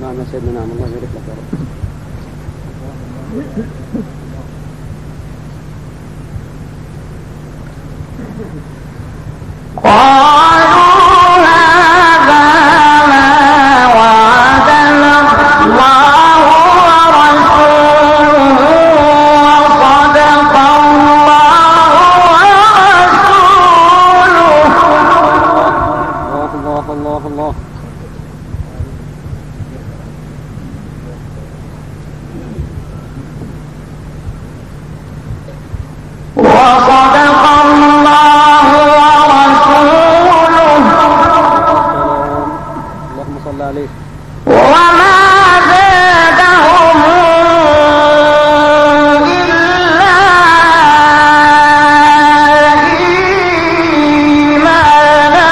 نعم يا سيدنا، نعم، الله يبارك لك يا رب. قالوا هذا ما وعدنا الله ورسوله وصدق الله ورسوله. الله الله الله. وصدق الله ورسوله. اللهم صل عليه. وما زادهم إلا إيمانا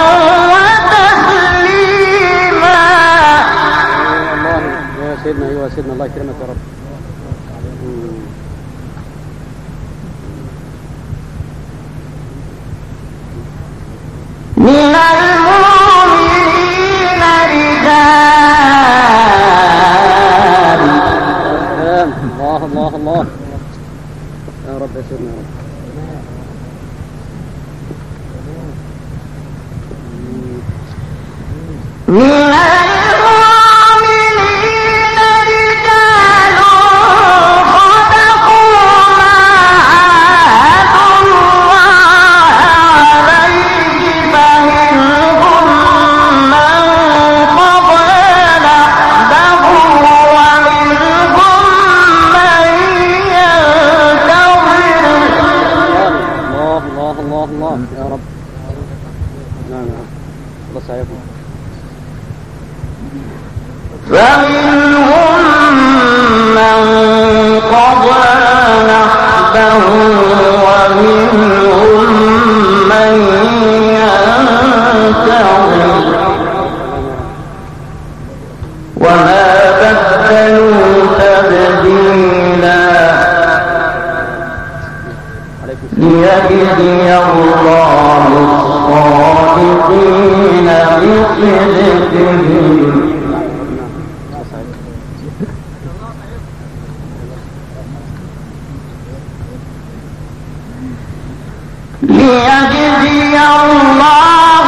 وتسليما. الله يا سيدنا، أيها سيدنا، الله يكرمك يا رب. من المؤمنين رجال. الله الله الله يا رب يا سيدنا يا رب. من المؤمنين رجال صدقوا ما عاهدوا الله عليه فمنهم من قضى نحبه ومنهم من ينتظر. الله الله الله الله يا رب. نعم نعم، الله سعيكم. فمنهم من قضى نحبه ومنهم من ينتظر وما بدلوا تبديلا ليجزي الله الصادقين بصدقهم. ليجزي الله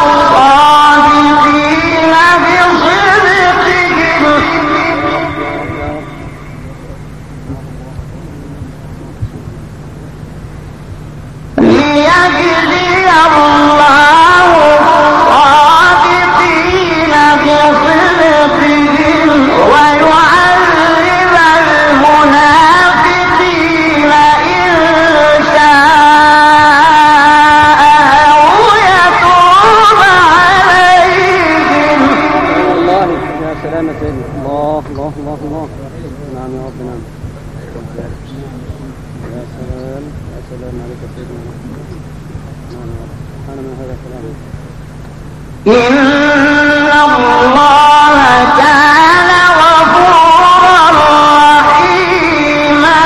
الصادقين بصدقهم. ليجزي الله الصادقين بصدقهم ويعذب المنافقين إن شاء أو يتوب عليهم. الله يا سلامة سيدنا. الله الله الله الله. نعم يا رب، نعم. يا سلام يا سلام عليك يا سيدنا. نعم يا رب، أنا من هذا الكلام. إن الله كان غفورا رحيما.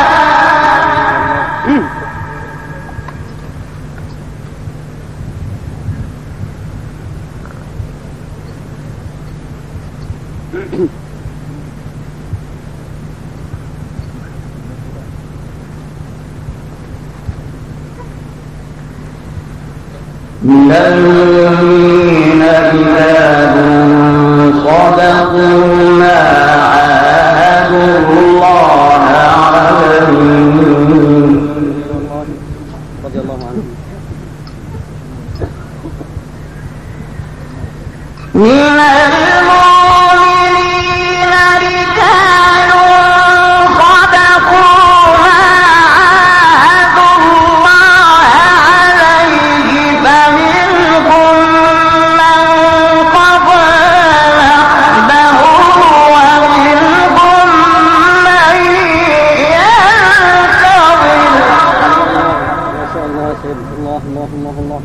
من المؤمنين رجال صدقوا ما عاهدوا الله عليه. رضي الله عنه. من المؤمنين رجال صدقوا ما عاهدوا الله عليه فمنهم من قضى نحبه ومنهم من ينتظر. ما شاء الله يا سيدنا. الله الله الله الله.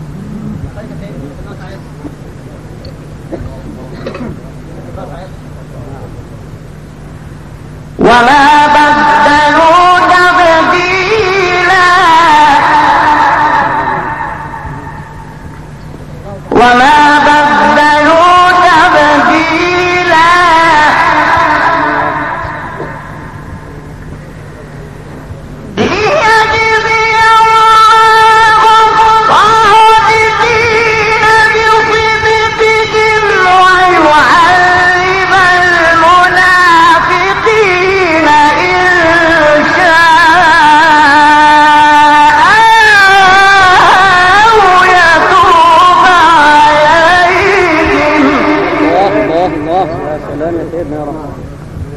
وما بدلوا تبديلا. وما بدلوا تبديلا.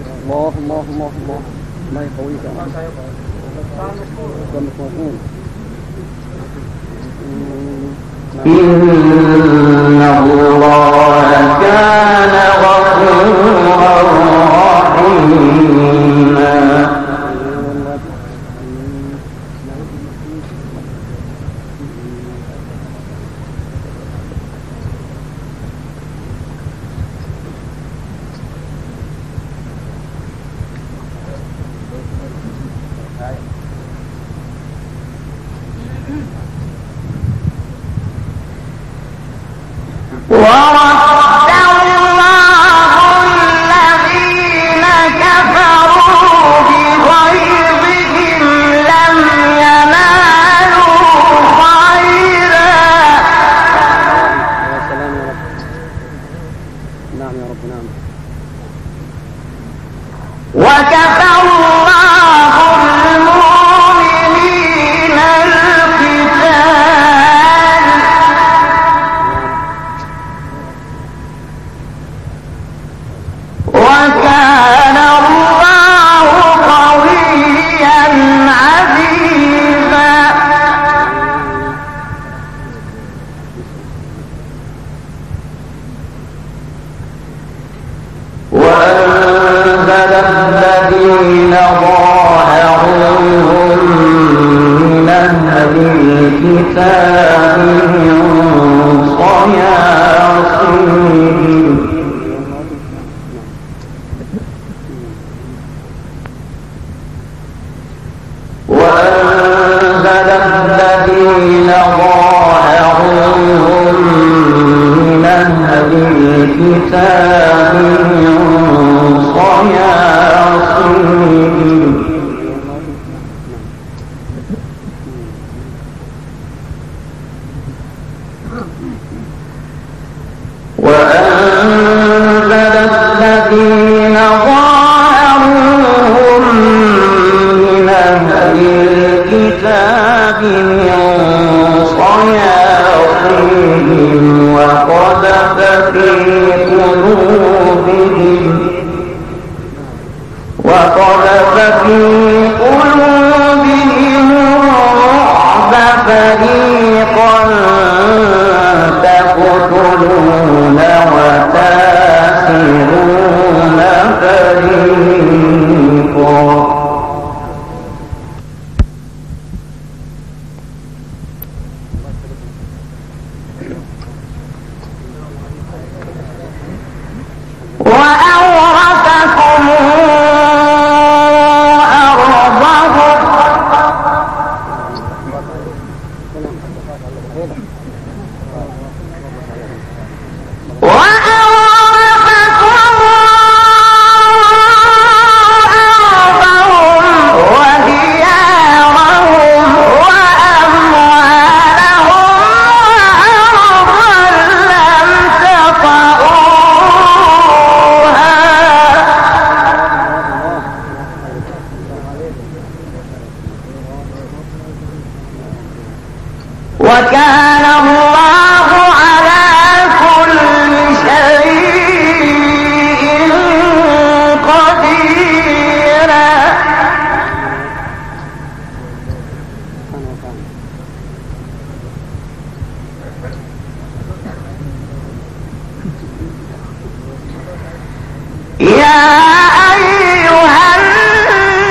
الله الله الله الله ما يقويك إن الله كان غفورا رحيما ورد الله الذين كفروا بغيظهم لم ينالوا خيرا يا سلام يا رب. نعم يا رب نعم. وكفى الله المؤمنين القتال وكان الله قويا عزيزا وأنزل الذين ظاهروهم من أهل الكتاب من صياصيهم وأنزل الذين ظاهروهم من أهل الكتاب من صياصيهم وأنزل الذين ظاهروهم من أهل الكتاب من صياصيهم وقذف في قلوبهم الرعب فريقا تقتلون وتاسرون فريقا وأورثكم أرضهم وديارهم وأموالهم وأرضا لم تطئوها وكان الله على كل شيء قديرا يا أيها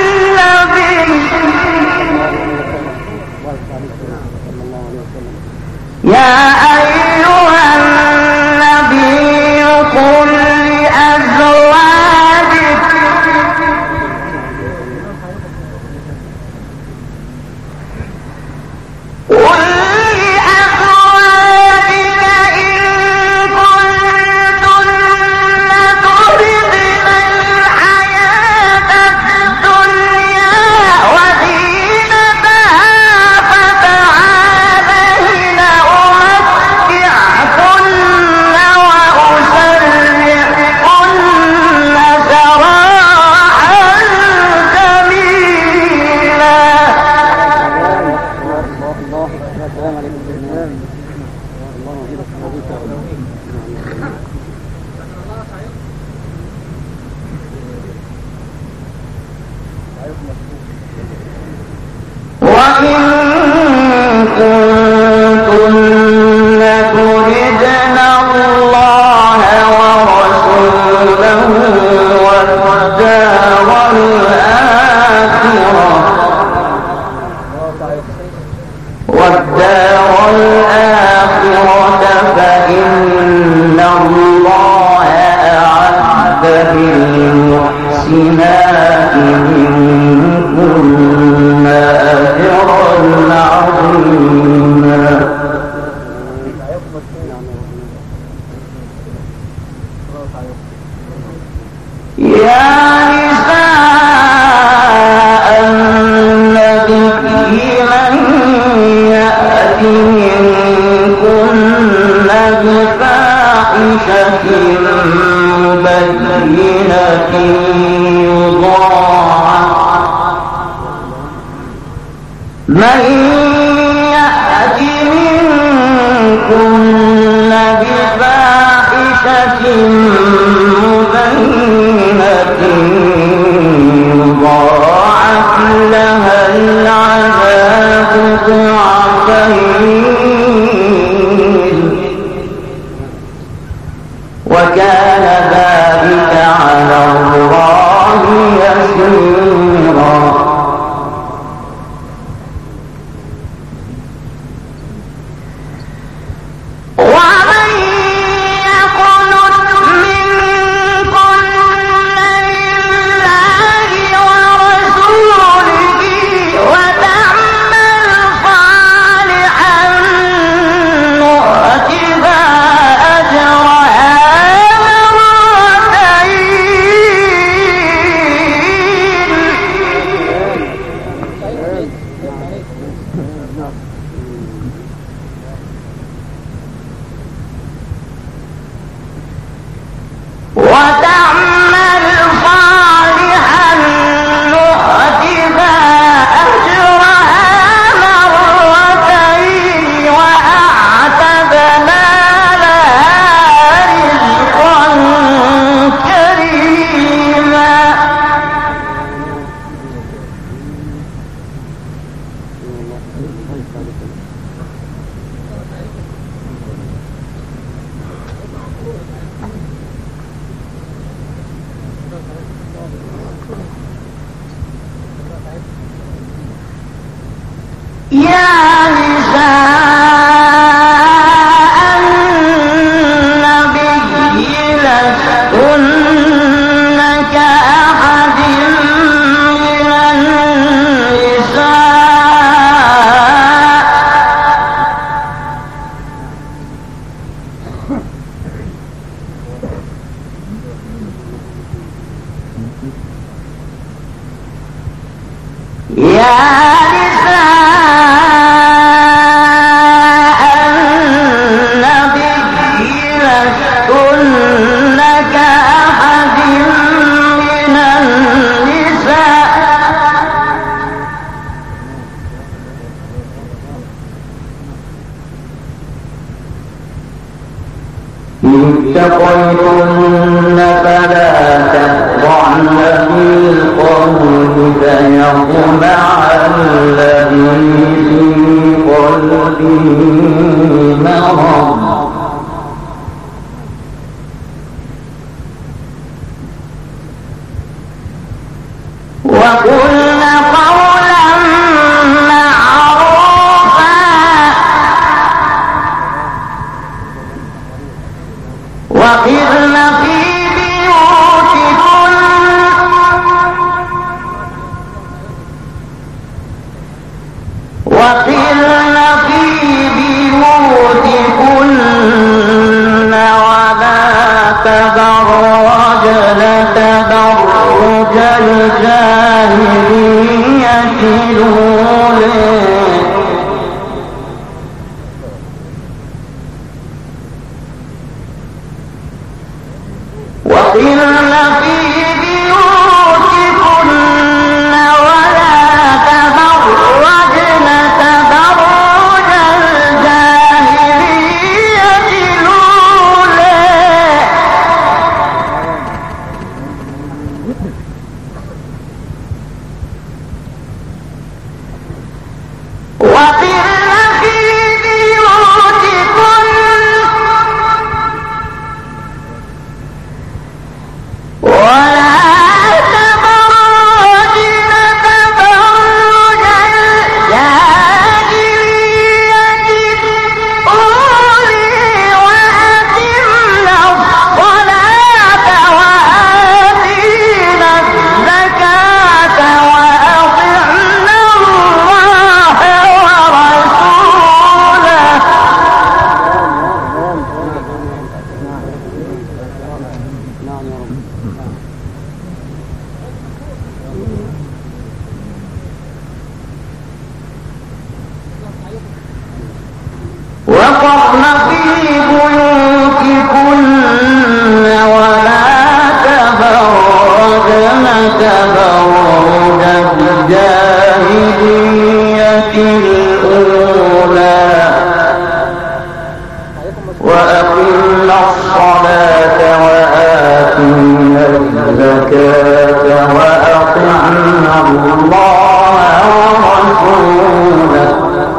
النبي وإن كنتن تردن الله ورسوله والدار الآخرة فإن الله أعد للمحسنات منكن أجرا عظيما. يا نساء النبي من يأت منكن بفاحشة مبينة يضاعف لها العذاب ضعفين وكان ذلك على الله يسيرا. اتقيتن فلا تخضعن بالقول فيطمع الذي في قلبه مرض وقلن قولا معروفا وقرن في بيوتكن ولا تبرجن تبرج الجاهلية الأولى وقرن في بيوتكن ولا تبرجن تبرج الجاهلية الأولى تبرج الجاهلية الأولى وأقمنا الصلاة وآتينا الزكاة وأطعنا الله ورسوله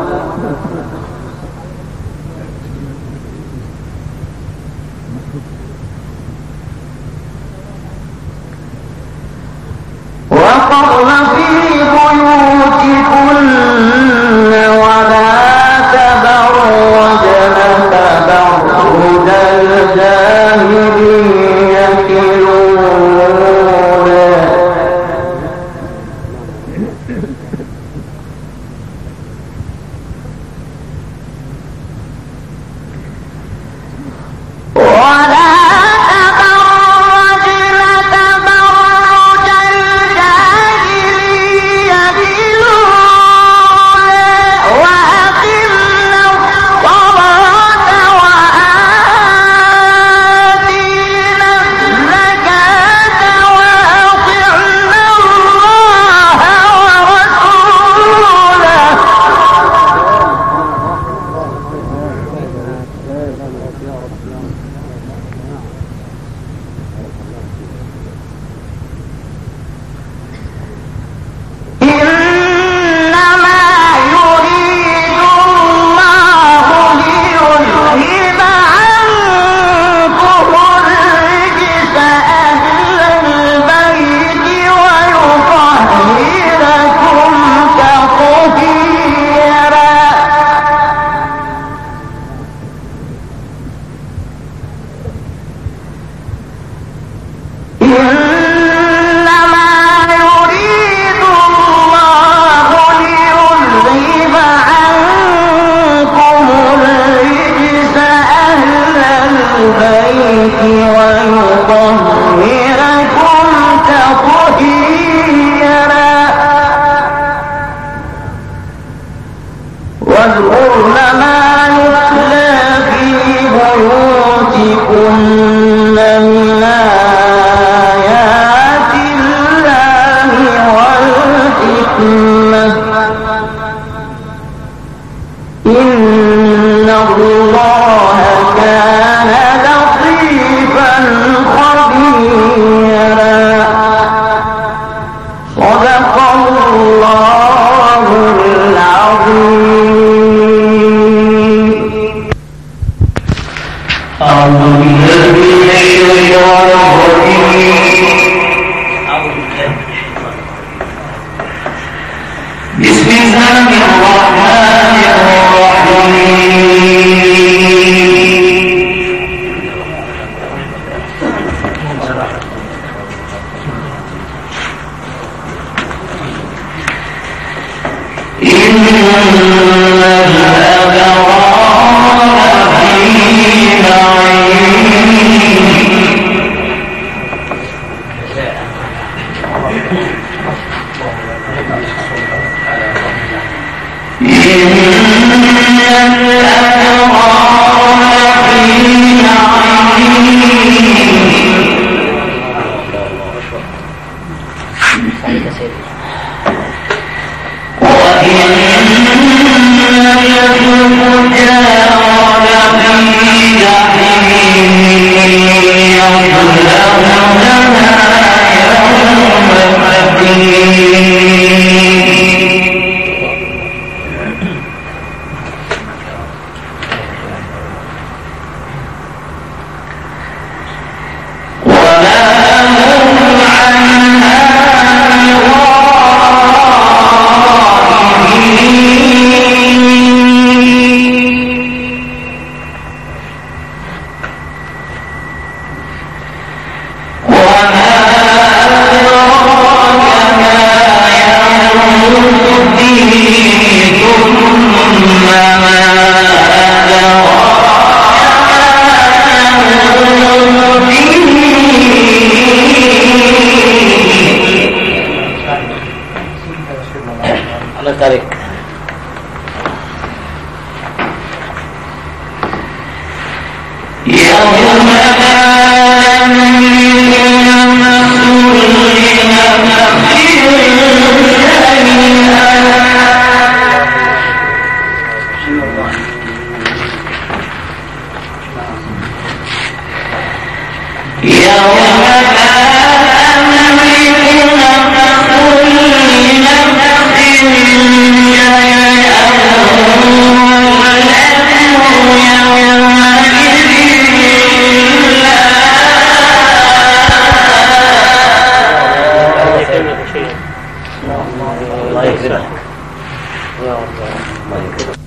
وقرن في بيوتكن ولا تبرجن تبرج الجاهلية الأولى واذكرن ما يتلى في بيوتكن من آيات الله والحكمة إن الله كان لطيفا خبيرا صدق الله العظيم. أعوذ بالله من الشيطان الرجيم. بسم الله الرحمن الرحيم. إن الأبرار في نعيم يوم لا يملك نفس يا رب.